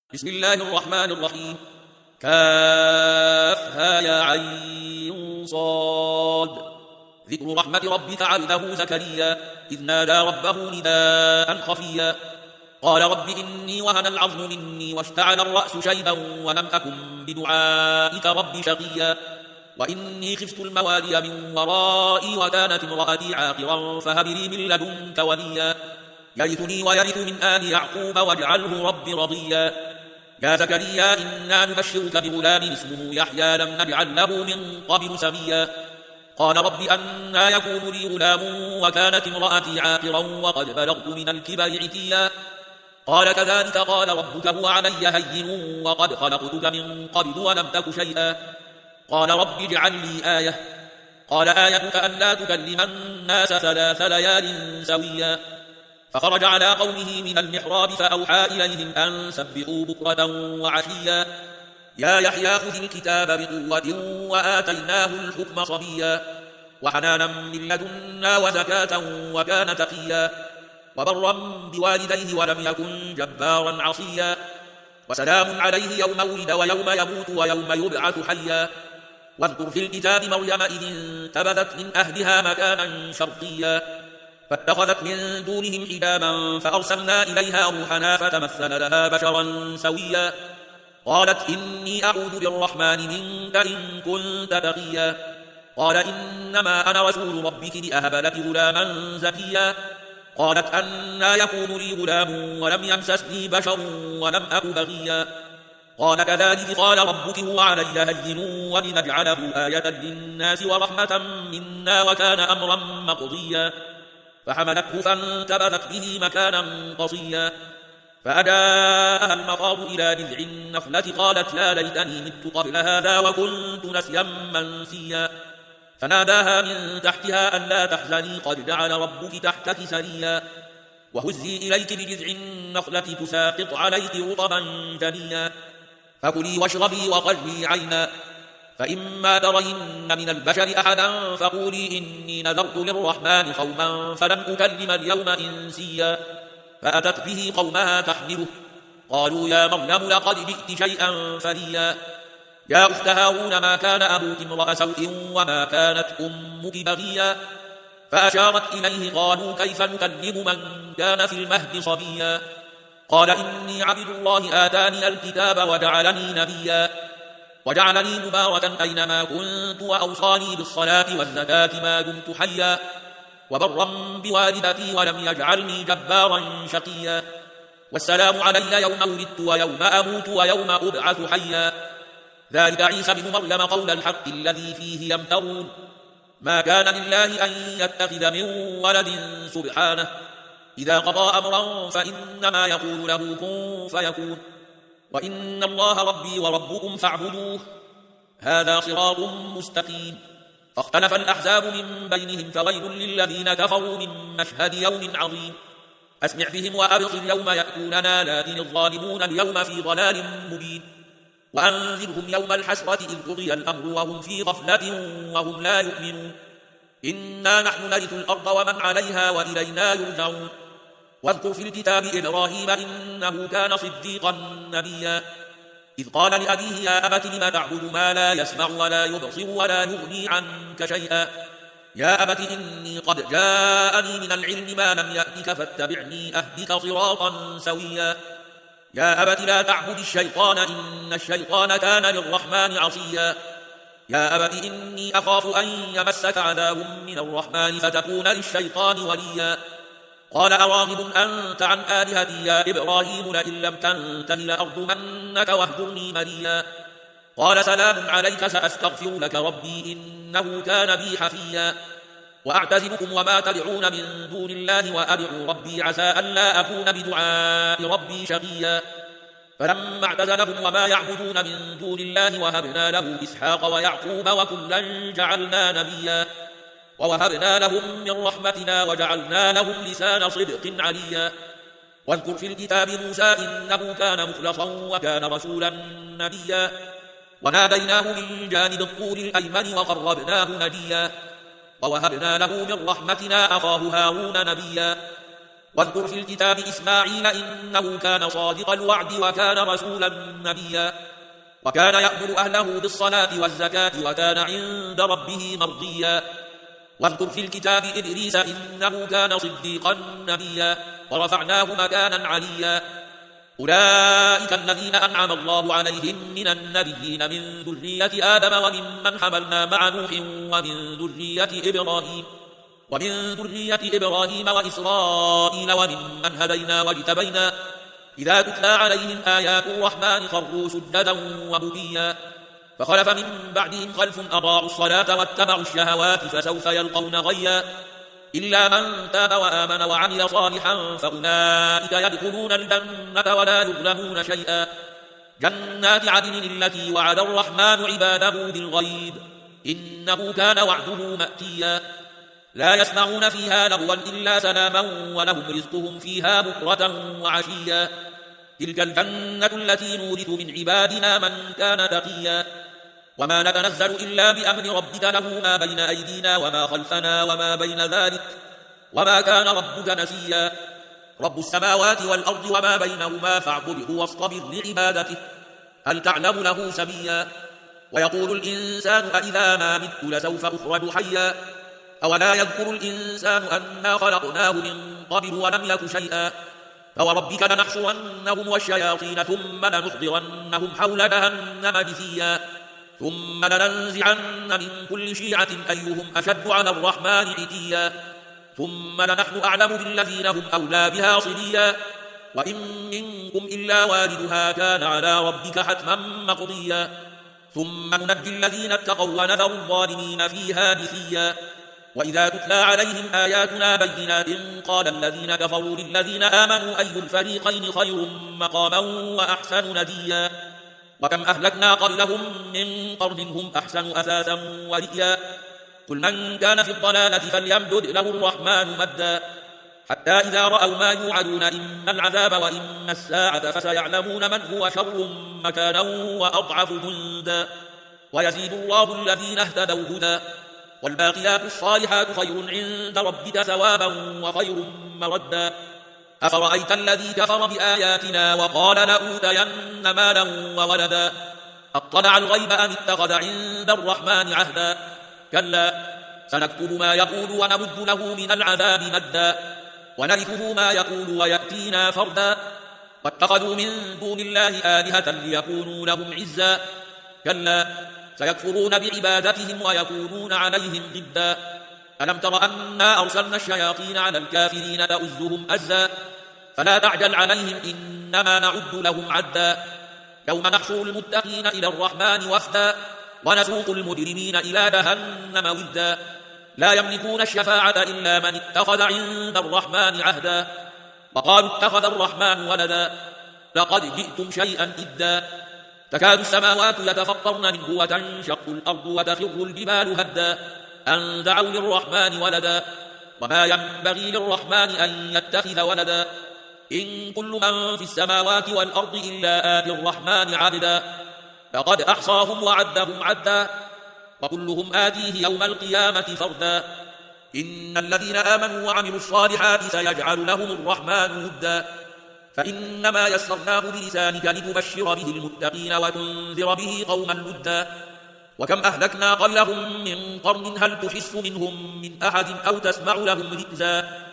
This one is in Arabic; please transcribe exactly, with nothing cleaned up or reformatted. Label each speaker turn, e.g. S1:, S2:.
S1: بسم الله الرحمن الرحيم. كافها يا عين صاد. ذكر رحمة ربك عبده زكريا إذ نادى ربه نداء خفيا قال رب إني وهن العظم مني واشتعل الرأس شيبا ولم أكن بدعائك رب شقيا وإني خفت الموالي من ورائي وكانت امرأتي عاقرا فهب لي من لدنك وليا يرثني ويرث من آل يعقوب واجعله رب رضيا يا زكريا إنا نبشرك بغلام اسمه يحيى لم نجعل له من قبل سميا قال رب أنى يكون لي غلام وكانت امرأتي عاقرا وقد بلغت من الكبر عتيا قال كذلك قال ربك هو علي هين وقد خلقتك من قبل ولم تك شيئا قال رب اجعل لي آية قال آيتك ألا تكلم الناس ثلاث ليال سويا فخرج على قومه من المحراب فأوحى إليهم أن سبحوا بكرة وعشيا يا يحيى خذ الكتاب بقوة وآتيناه الحكم صبيا وحنانا من لدنا وزكاة وكان تقيا وبرا بوالديه ولم يكن جبارا عصيا وسلام عليه يوم ولد ويوم يموت ويوم يبعث حيا واذكر في الكتاب مريم إذ انتبذت من أهلها مكانا شرقيا فاتخذت من دونهم حجابا فأرسلنا إليها روحنا فتمثل لها بشرا سويا قالت إني أعوذ بالرحمن منك إن كنت تقيا قال إنما أنا رسول ربك لأهب لك غلاما زكيا قالت أنى يكون لي غلام ولم يمسسني بشر ولم أك بغيا قال كذلك قال ربك هو علي هين ولنجعله آية للناس ورحمة منا وكان أمرا مقضيا فحملته فانتبذت به مكانا قصيا فأجاءها المخاض إلى جذع النخلة قالت يا ليتني مت قبل هذا وكنت نسيا منسيا فناداها من تحتها ألا تحزني قد جعل ربك تحتك سريا وهزي إليك بجذع النخلة تساقط عليك رطبا جنيا فكلي واشربي وقري عينا فإما ترين من البشر أحدا فقولي إني نذرت للرحمن صوما فلن أكلم اليوم إنسيا فأتت به قومها تحمله قالوا يا مريم لقد جئت شيئا فريا يا أخت هارون ما كان أبوك امرأ سوء وما كانت أمك بغيا فأشارت إليه قالوا كيف نكلم من كان في المهد صبيا قال إني عبد الله آتاني الكتاب وجعلني نبيا وجعلني مباركا أينما كنت وأوصاني بالصلاة والزكاة ما دمت حيا وبرا بوالدتي ولم يجعلني جبارا شقيا والسلام علي يوم ولدت ويوم أموت ويوم أبعث حيا ذلك عيسى بن مريم قول الحق الذي فيه يمترون ما كان لله أن يتخذ من ولد سبحانه إذا قضى أمرا فإنما يقول له كن فيكون وإن الله ربي وربكم فاعبدوه هذا صراط مستقيم فاختلف الأحزاب من بينهم فويل للذين كفروا من مشهد يوم عظيم أسمع بهم وأبصر يوم يأتوننا لكن الظالمون اليوم في ضلال مبين وأنذرهم يوم الحسرة إذ قضي الأمر وهم في غفلة وهم لا يؤمنون إنا نحن نرث الأرض ومن عليها وإلينا يرجعون واذكر في الكتاب إبراهيم إنه كان صديقا نبيا إذ قال لأبيه يا أبت لم تعبد ما لا يسمع ولا يبصر ولا يغني عنك شيئا يا أبت إني قد جاءني من العلم ما لم يأتك فاتبعني أهدك صراطا سويا يا أبت لا تعبد الشيطان إن الشيطان كان للرحمن عصيا يا أبت إني أخاف أن يمسك عذاب من الرحمن فتكون للشيطان وليا قال أراغب أنت عن آلهتي يا إبراهيم لئن لم تنته لأرجمنك واهجرني مليا قال سلام عليك سأستغفر لك ربي إنه كان بي حفيا وأعتزلكم وما تدعون من دون الله وأدعو ربي عسى ألا أكون بدعاء ربي شقيا فلما اعتزلهم وما يعبدون من دون الله وهبنا له إسحاق ويعقوب وكلا جعلنا نبيا ووهبنا لهم من رحمتنا وجعلنا لهم لسان صدق عليا واذكر في الكتاب موسى إنه كان مخلصا وكان رسولا نبيا وناديناه من جانب الطور الأيمن وقربناه نجيا ووهبنا له من رحمتنا أخاه هارون نبيا واذكر في الكتاب إسماعيل إنه كان صادق الوعد وكان رسولا نبيا وكان يأمر أهله بالصلاة والزكاة وكان عند ربه مرضيا واذكر في الكتاب إدريس إنه كان صديقا نبيا ورفعناه مكانا عليا أولئك الذين أنعم الله عليهم من النبيين من ذرية آدم وممن حملنا مع نوح ومن ذرية إبراهيم ومن ذرية إبراهيم وإسرائيل وممن هدينا واجتبينا إذا تتلى عليهم آيات الرحمن خروا سجدا وبكيا فخلف من بعدهم خلف أضاعوا الصلاة واتبعوا الشهوات فسوف يلقون غيا إلا من تاب وآمن وعمل صالحا فأولئك يدخلون الجنة ولا يظلمون شيئا جنات عدن التي وعد الرحمن عباده بالغيب إنه كان وعده مأتيا لا يسمعون فيها لغوا إلا سلاما ولهم رزقهم فيها بكرة وعشيا تلك الجنة التي نورث من عبادنا من كان تقيا وما نتنزل إلا بأمر ربك له ما بين أيدينا وما خلفنا وما بين ذلك وما كان ربك نسيا رب السماوات والأرض وما بينهما فاعبده واصطبر لعبادته هل تعلم له سميا ويقول الإنسان أإذا ما مت لسوف أخرج حيا أولا يذكر الإنسان أنا خلقناه من قبل ولم يك شيئا فوربك لنحشرنهم والشياطين ثم لنحضرنهم حول جهنم جثيا ثم لننزعن من كل شيعة أيهم أشد على الرحمن عتيا ثم لنحن أعلم بالذين هم أولى بها صليا وإن منكم إلا واردها كان على ربك حتما مقضيا ثم ننجي الذين اتقوا ونذر الظالمين فيها جثيا وإذا تتلى عليهم آياتنا بينات قال الذين كفروا للذين آمنوا أي الفريقين خير مقاما وأحسن نديا وكم أهلكنا قبلهم من قرن هم أحسن أثاثا ورئيا قل من كان في الضلالة فليمدد له الرحمن مدا حتى إذا رأوا ما يوعدون إما العذاب وإما الساعة فسيعلمون من هو شر مكانا وأضعف جندا ويزيد الله الذين اهتدوا هدى والباقيات الصالحات خير عند ربك ثوابا وخير مردا أفرأيت الذي كفر بآياتنا وقال لأوتين مالا وولدا أطلع الغيب أم اتخذ عند الرحمن عهدا كلا سنكتب ما يقول ونمد له من العذاب مدا ونرثه ما يقول ويأتينا فردا واتخذوا من دون الله آلهة ليكونوا لهم عزا كلا سيكفرون بعبادتهم ويكونون عليهم ضدا ألم تر أنا أرسلنا الشياطين على الكافرين تؤزهم أزا فلا تعجل عليهم إنما نعد لهم عدا يوم نحشر المتقين إلى الرحمن وفدا ونسوق المجرمين إلى جهنم ودا لا يملكون الشفاعة إلا من اتخذ عند الرحمن عهدا وقالوا اتخذ الرحمن ولدا لقد جئتم شيئا إدا تكاد السماوات يتفطرن منه وتنشق الأرض وتخر الجبال هدا أن دعوا للرحمن ولدا وما ينبغي للرحمن أن يتخذ ولدا إن كل من في السماوات والأرض إلا آتي الرحمن عبدا لقد أحصاهم وعدهم عدا وكلهم آتيه يوم القيامة فردا إن الذين آمنوا وعملوا الصالحات سيجعل لهم الرحمن هدا فإنما يسرناه بلسانك لتبشر به المتقين وتنذر به قوما لدا وكم أهلكنا قبلهم من قرن هل تحس منهم من أحد أو تسمع لهم ركزا